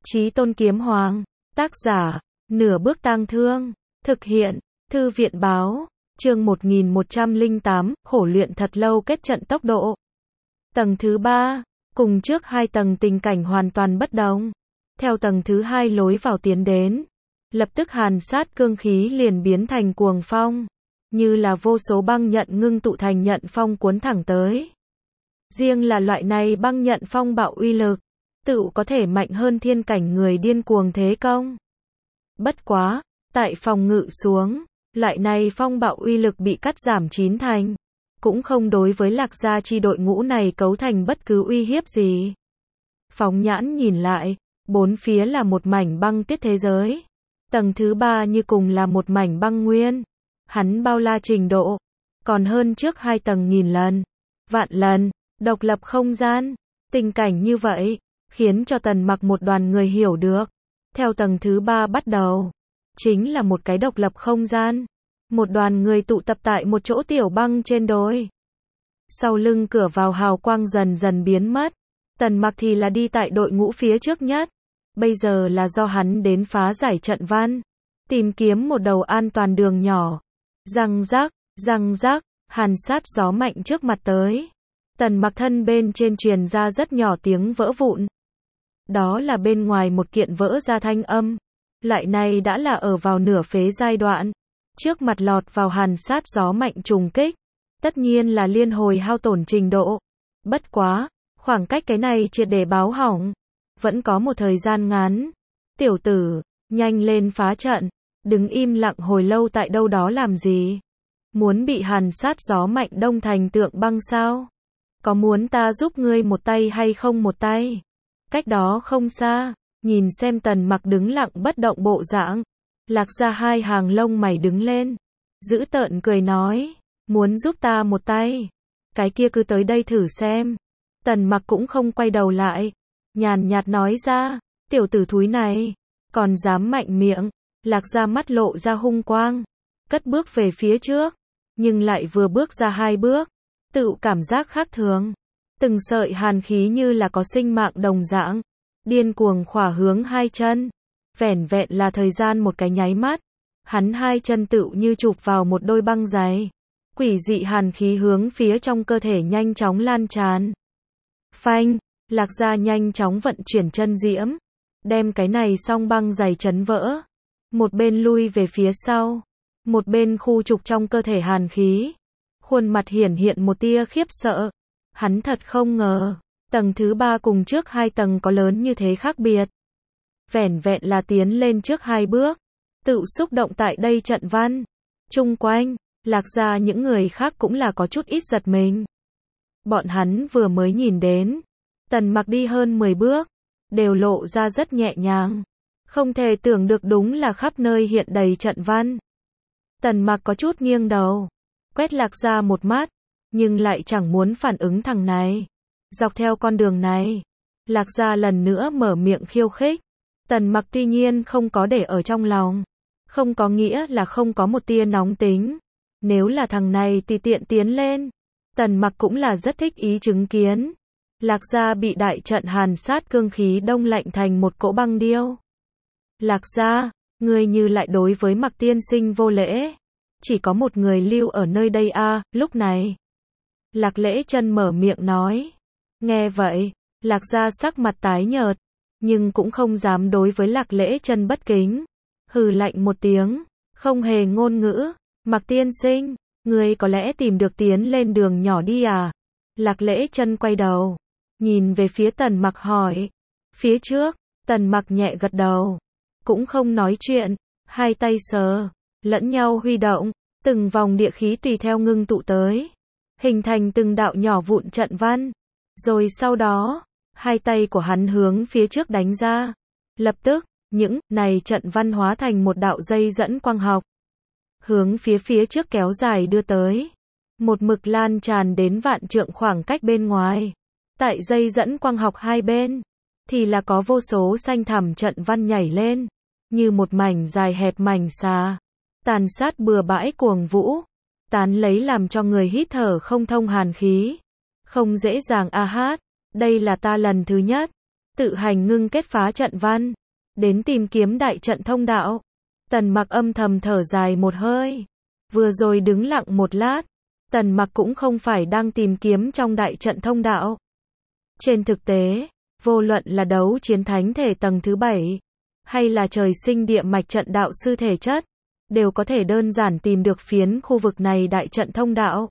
Chí Tôn Kiếm Hoàng, tác giả, Nửa Bước Tang Thương, thực hiện, Thư viện báo, chương 1108, khổ luyện thật lâu kết trận tốc độ. Tầng thứ 3, cùng trước 2 tầng tình cảnh hoàn toàn bất đồng. Theo tầng thứ 2 lối vào tiến đến, lập tức hàn sát cương khí liền biến thành cuồng phong, như là vô số băng nhận ngưng tụ thành nhận phong cuốn thẳng tới. Riêng là loại này băng nhận phong bạo uy lực, tự có thể mạnh hơn thiên cảnh người điên cuồng thế công. Bất quá, tại phòng ngự xuống, loại này phong bạo uy lực bị cắt giảm 9 thành, cũng không đối với Lạc Gia chi đội ngũ này cấu thành bất cứ uy hiếp gì. Phóng nhãn nhìn lại, bốn phía là một mảnh băng tuyết thế giới. Tầng thứ 3 như cùng là một mảnh băng nguyên. Hắn bao la trình độ, còn hơn trước 2 tầng nghìn lần, vạn lần, độc lập không gian. Tình cảnh như vậy, khiến cho Tần Mặc một đoàn người hiểu được. Theo tầng thứ 3 bắt đầu, chính là một cái độc lập không gian. Một đoàn người tụ tập tại một chỗ tiểu băng trên đồi. Sau lưng cửa vào hào quang dần dần biến mất. Tần Mặc thì là đi tại đội ngũ phía trước nhất. Bây giờ là do hắn đến phá giải trận văn, tìm kiếm một đầu an toàn đường nhỏ. Răng rắc, hàn sát gió mạnh trước mặt tới. Tần Mặc thân bên trên truyền ra rất nhỏ tiếng vỡ vụn. Đó là bên ngoài một kiện vỡ ra thanh âm. Loại này đã là ở vào nửa phế giai đoạn. Trước mặt lọt vào hàn sát gió mạnh trùng kích. Tất nhiên là liên hồi hao tổn trình độ. Bất quá, khoảng cách cái này triệt để báo hỏng. Vẫn có một thời gian ngắn. Tiểu tử, nhanh lên phá trận. Đứng im lặng hồi lâu tại đâu đó làm gì? Muốn bị hàn sát gió mạnh đông thành tượng băng sao? Có muốn ta giúp ngươi một tay hay không một tay? Cách đó không xa, nhìn xem Tần Mặc đứng lặng bất động bộ dạng. Lạc Gia hai hàng lông mày đứng lên. Dữ tợn cười nói, muốn giúp ta một tay? Cái kia cứ tới đây thử xem. Tần Mặc cũng không quay đầu lại. Nhàn nhạt nói ra, tiểu tử thúi này, còn dám mạnh miệng. Lạc Gia mắt lộ ra hung quang, cất bước về phía trước, nhưng lại vừa bước ra 2 bước, tự cảm giác khác thường. Từng sợi hàn khí như là có sinh mạng đồng dạng, điên cuồng khỏa hướng 2 chân. Vẻn vẹn là thời gian một cái nháy mắt, hắn 2 chân tự như chụp vào một đôi băng giày. Quỷ dị hàn khí hướng phía trong cơ thể nhanh chóng lan tràn. Phanh, Lạc Gia nhanh chóng vận chuyển chân diễm, đem cái này song băng giày chấn vỡ. Một bên lui về phía sau, một bên khu trục trong cơ thể hàn khí. Khuôn mặt hiển hiện một tia khiếp sợ. Hắn thật không ngờ, tầng thứ 3 cùng trước 2 tầng có lớn như thế khác biệt. Vẻn vẹn là tiến lên trước 2 bước, tự xúc động tại đây trận văn. Chung quanh, Lạc Gia những người khác cũng là có chút ít giật mình. Bọn hắn vừa mới nhìn đến, Tần Mặc đi hơn 10 bước, đều lộ ra rất nhẹ nhàng. Không thể tưởng được đúng là khắp nơi hiện đầy trận văn. Tần Mặc có chút nghiêng đầu, quét Lạc Gia một mắt, nhưng lại chẳng muốn phản ứng thằng này. Dọc theo con đường này, Lạc Gia lần nữa mở miệng khiêu khích. Tần Mặc tuy nhiên không có để ở trong lòng, không có nghĩa là không có một tia nóng tính. Nếu là thằng này tùy tiện tiến lên, Tần Mặc cũng là rất thích ý chứng kiến. Lạc Gia bị đại trận hàn sát cương khí đông lạnh thành một cỗ băng điêu. Lạc Gia, ngươi như lại đối với Mặc tiên sinh vô lễ. Chỉ có một người lưu ở nơi đây a. Lúc này, Lạc Lễ Chân mở miệng nói. Nghe vậy, Lạc Gia sắc mặt tái nhợt, nhưng cũng không dám đối với Lạc Lễ Chân bất kính. Hừ lạnh một tiếng, không hề ngôn ngữ. Mặc tiên sinh, ngươi có lẽ tìm được tiến lên đường nhỏ đi à? Lạc Lễ Chân quay đầu, nhìn về phía Tần Mặc hỏi. Phía trước, Tần Mặc nhẹ gật đầu, cũng không nói chuyện, 2 tay sờ, lẫn nhau huy động, từng vòng địa khí tùy theo ngưng tụ tới, hình thành từng đạo nhỏ vụn trận văn. Rồi sau đó, 2 tay của hắn hướng phía trước đánh ra. Lập tức, những này trận văn hóa thành một đạo dây dẫn quang học, hướng phía trước kéo dài đưa tới, một mực lan tràn đến vạn trượng khoảng cách bên ngoài. Tại dây dẫn quang học hai bên, thì là có vô số xanh thẳm trận văn nhảy lên, như một mảnh dài hẹp mảnh xà, tàn sát bừa bãi cuồng vũ, tán lấy làm cho người hít thở không thông hàn khí. Không dễ dàng a hát, đây là ta lần thứ nhất tự hành ngưng kết phá trận văn, đến tìm kiếm đại trận thông đạo. Tần Mặc âm thầm thở dài một hơi. Vừa rồi đứng lặng một lát, Tần Mặc cũng không phải đang tìm kiếm trong đại trận thông đạo. Trên thực tế, vô luận là đấu chiến thánh thể tầng thứ 7, hay là trời sinh địa mạch trận đạo sư thể chất, đều có thể đơn giản tìm được phiến khu vực này đại trận thông đạo.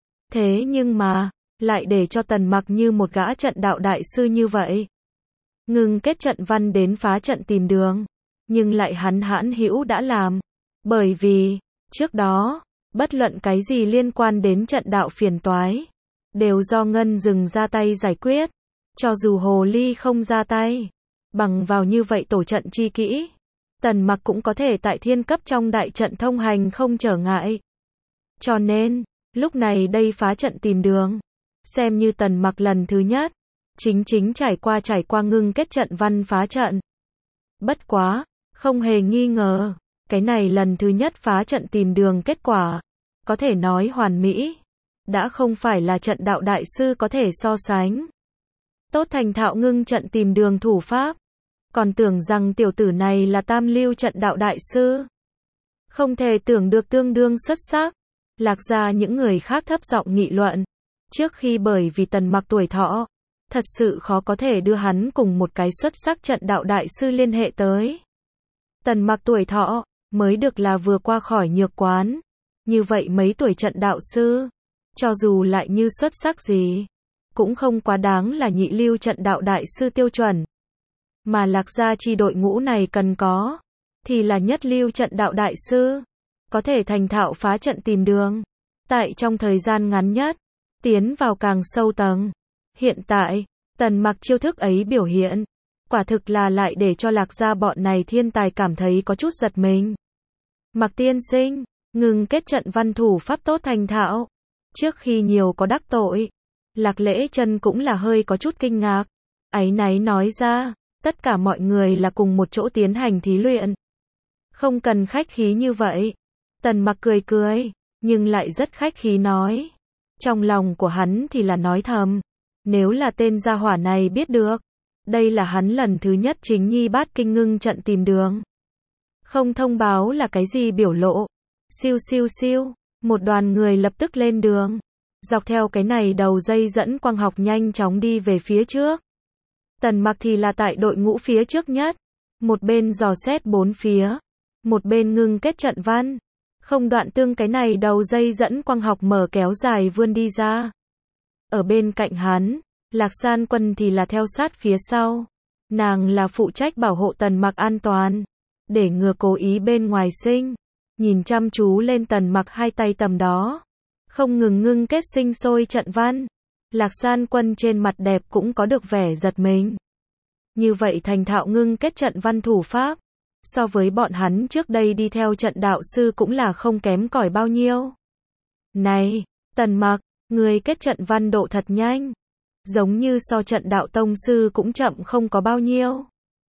Thế nhưng mà, lại để cho Tần Mặc như một gã trận đạo đại sư như vậy. Ngưng kết trận văn đến phá trận tìm đường, nhưng lại hắn hãn hữu đã làm. Bởi vì, trước đó, bất luận cái gì liên quan đến trận đạo phiền toái, đều do Ngân Dừng ra tay giải quyết. Cho dù Hồ Ly không ra tay, bằng vào như vậy tổ trận chi kỹ, Tần Mặc cũng có thể tại thiên cấp trong đại trận thông hành không trở ngại. Cho nên, lúc này đây phá trận tìm đường, xem như Tần Mặc lần thứ nhất, chính trải qua ngưng kết trận văn phá trận. Bất quá, không hề nghi ngờ, cái này lần thứ nhất phá trận tìm đường kết quả, có thể nói hoàn mỹ, đã không phải là trận đạo đại sư có thể so sánh. Tốt thành thạo ngưng trận tìm đường thủ pháp, còn tưởng rằng tiểu tử này là tam lưu trận đạo đại sư. Không thể tưởng được tương đương xuất sắc. Lạc gia những người khác thấp giọng nghị luận. Trước khi bởi vì Tần Mặc tuổi thọ, thật sự khó có thể đưa hắn cùng một cái xuất sắc trận đạo đại sư liên hệ tới. Tần Mặc tuổi thọ, mới được là vừa qua khỏi nhược quán. Như vậy mấy tuổi trận đạo sư, cho dù lại như xuất sắc gì, cũng không quá đáng là nhị lưu trận đạo đại sư tiêu chuẩn. Mà Lạc gia chi đội ngũ này cần có, thì là nhất lưu trận đạo đại sư, có thể thành thạo phá trận tìm đường, tại trong thời gian ngắn nhất, tiến vào càng sâu tầng. Hiện tại, Tần Mặc chiêu thức ấy biểu hiện, quả thực là lại để cho Lạc gia bọn này thiên tài cảm thấy có chút giật mình. Mặc tiên sinh, ngừng kết trận văn thủ pháp tốt thành thạo. Trước khi nhiều có đắc tội, Lạc Lễ Chân cũng là hơi có chút kinh ngạc. Áy náy nói ra, tất cả mọi người là cùng một chỗ tiến hành thí luyện. Không cần khách khí như vậy. Tần Mặc cười cười, nhưng lại rất khách khí nói. Trong lòng của hắn thì là nói thầm. Nếu là tên gia hỏa này biết được, đây là hắn lần thứ nhất chính nhi bát kinh ngưng trận tìm đường. Không thông báo là cái gì biểu lộ. Siêu siêu siêu, một đoàn người lập tức lên đường. Dọc theo cái này đầu dây dẫn quang học nhanh chóng đi về phía trước. Tần Mặc thì là tại đội ngũ phía trước nhất. Một bên dò xét bốn phía, một bên ngưng kết trận văn. Không đoạn tương cái này đầu dây dẫn quang học mở kéo dài vươn đi ra. Ở bên cạnh hắn, Lạc San Quân thì là theo sát phía sau. Nàng là phụ trách bảo hộ Tần Mặc an toàn, để ngừa cố ý bên ngoài sinh. Nhìn chăm chú lên Tần Mặc hai tay tầm đó, không ngừng ngưng kết sinh sôi trận văn. Lạc San Quân trên mặt đẹp cũng có được vẻ giật mình. Như vậy thành thạo ngưng kết trận văn thủ pháp, so với bọn hắn trước đây đi theo trận đạo sư cũng là không kém cỏi bao nhiêu. Này, Tần Mặc, người kết trận văn độ thật nhanh. Giống như so trận đạo tông sư cũng chậm không có bao nhiêu.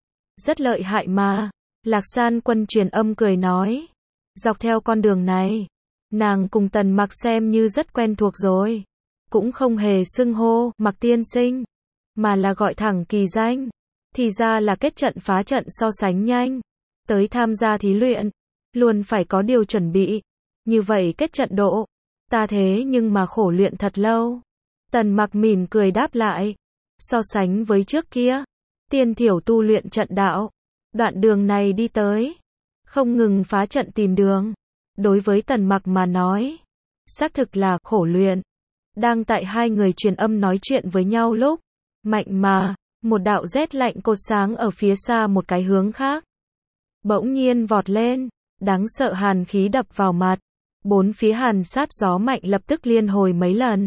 Rất lợi hại mà. Lạc San Quân truyền âm cười nói. Dọc theo con đường này, nàng cùng Tần Mặc xem như rất quen thuộc rồi. Cũng không hề xưng hô Mặc tiên sinh, mà là gọi thẳng kỳ danh. Thì ra là kết trận phá trận so sánh nhanh. Tới tham gia thí luyện, luôn phải có điều chuẩn bị. Như vậy kết trận độ, ta thế nhưng mà khổ luyện thật lâu. Tần Mặc mỉm cười đáp lại. So sánh với trước kia, tiên thiểu tu luyện trận đạo, đoạn đường này đi tới, không ngừng phá trận tìm đường. Đối với Tần Mặc mà nói, xác thực là khổ luyện. Đang tại hai người truyền âm nói chuyện với nhau lúc, mạnh mà, một đạo rét lạnh cột sáng ở phía xa một cái hướng khác. Bỗng nhiên vọt lên, đáng sợ hàn khí đập vào mặt. Bốn phía hàn sát gió mạnh lập tức liên hồi mấy lần.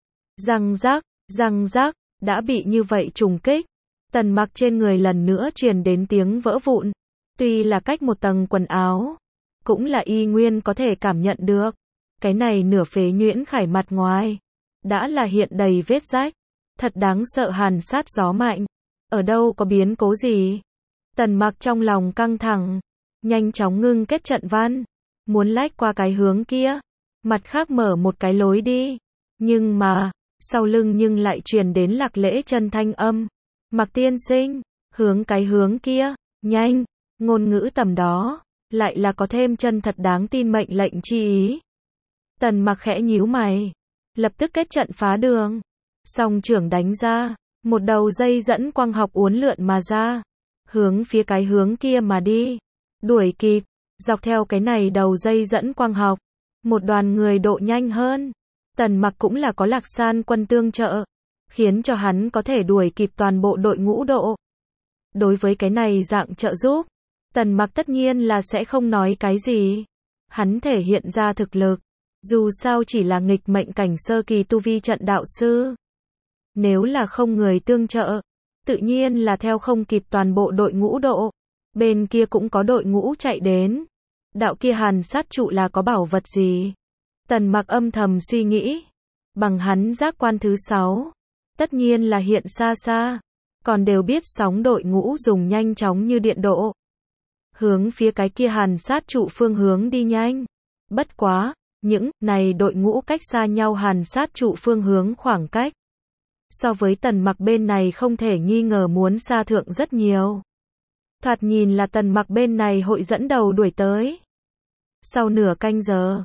Răng rắc, đã bị như vậy trùng kích. Tần Mặc trên người lần nữa truyền đến tiếng vỡ vụn. Tuy là cách một tầng quần áo, cũng là y nguyên có thể cảm nhận được. Cái này nửa phế nhuyễn khải mặt ngoài, đã là hiện đầy vết rách. Thật đáng sợ hàn sát gió mạnh. Ở đâu có biến cố gì? Tần Mặc trong lòng căng thẳng, nhanh chóng ngưng kết trận văn, muốn lách qua cái hướng kia, mặt khác mở một cái lối đi. Nhưng mà, sau lưng nhưng lại truyền đến Lạc Lễ Chân thanh âm. Mặc tiên sinh, hướng cái hướng kia, nhanh, ngôn ngữ tầm đó, lại là có thêm chân thật đáng tin mệnh lệnh chi ý. Tần Mặc khẽ nhíu mày, lập tức kết trận phá đường. Song trưởng đánh ra, một đầu dây dẫn quang học uốn lượn mà ra, hướng phía cái hướng kia mà đi. Đuổi kịp, dọc theo cái này đầu dây dẫn quang học, một đoàn người độ nhanh hơn. Tần Mặc cũng là có Lạc San quân tương trợ, khiến cho hắn có thể đuổi kịp toàn bộ đội ngũ độ. Đối với cái này dạng trợ giúp, Tần Mặc tất nhiên là sẽ không nói cái gì. Hắn thể hiện ra thực lực, dù sao chỉ là nghịch mệnh cảnh sơ kỳ tu vi trận đạo sư. Nếu là không người tương trợ, tự nhiên là theo không kịp toàn bộ đội ngũ độ. Bên kia cũng có đội ngũ chạy đến. Đạo kia hàn sát trụ là có bảo vật gì? Tần Mặc âm thầm suy nghĩ. Bằng hắn giác quan thứ 6, tất nhiên là hiện xa xa, còn đều biết sóng đội ngũ dùng nhanh chóng như điện độ. Hướng phía cái kia hàn sát trụ phương hướng đi nhanh. Bất quá, những này đội ngũ cách xa nhau hàn sát trụ phương hướng khoảng cách. So với Tần Mặc bên này không thể nghi ngờ muốn xa thượng rất nhiều. Thoạt nhìn là Tần Mặc bên này hội dẫn đầu đuổi tới. Sau nửa canh giờ,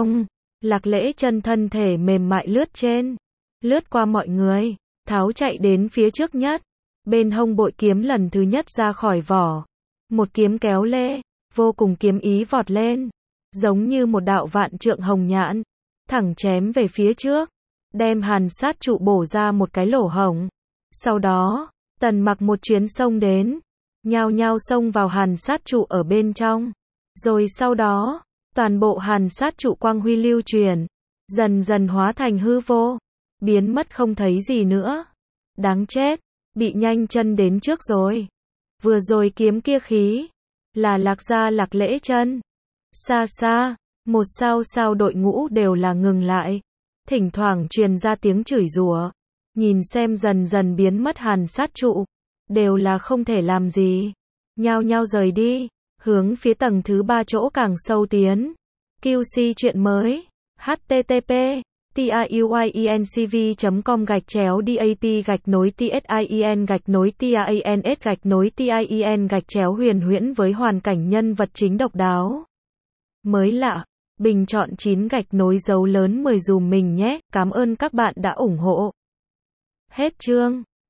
Lạc Lễ Chân thân thể mềm mại lướt qua mọi người, tháo chạy đến phía trước nhất. Bên hông bội kiếm lần thứ nhất ra khỏi vỏ. Một kiếm kéo lê, vô cùng kiếm ý vọt lên, giống như một đạo vạn trượng hồng nhãn, thẳng chém về phía trước, đem hàn sát trụ bổ ra một cái lỗ hổng. Sau đó, Tần Mặc một chuyến xông đến, nhao nhao xông vào hàn sát trụ ở bên trong. Rồi sau đó, toàn bộ hàn sát trụ quang huy lưu truyền, dần dần hóa thành hư vô, biến mất không thấy gì nữa. Đáng chết, bị nhanh chân đến trước rồi. Vừa rồi kiếm kia khí, là Lạc gia Lạc Lễ Chân. Xa xa, một sao đội ngũ đều là ngừng lại. Thỉnh thoảng truyền ra tiếng chửi rủa. Nhìn xem dần dần biến mất hàn sát trụ, đều là không thể làm gì. Nhao nhao rời đi, hướng phía tầng thứ 3 chỗ càng sâu tiến. QC chuyện mới. http tiuyencv.com/dap-tin-tien-tien-huyền huyễn với hoàn cảnh nhân vật chính độc đáo. Mới lạ, bình chọn 9 dấu lớn 10 dùm mình nhé, cảm ơn các bạn đã ủng hộ. Hết chương.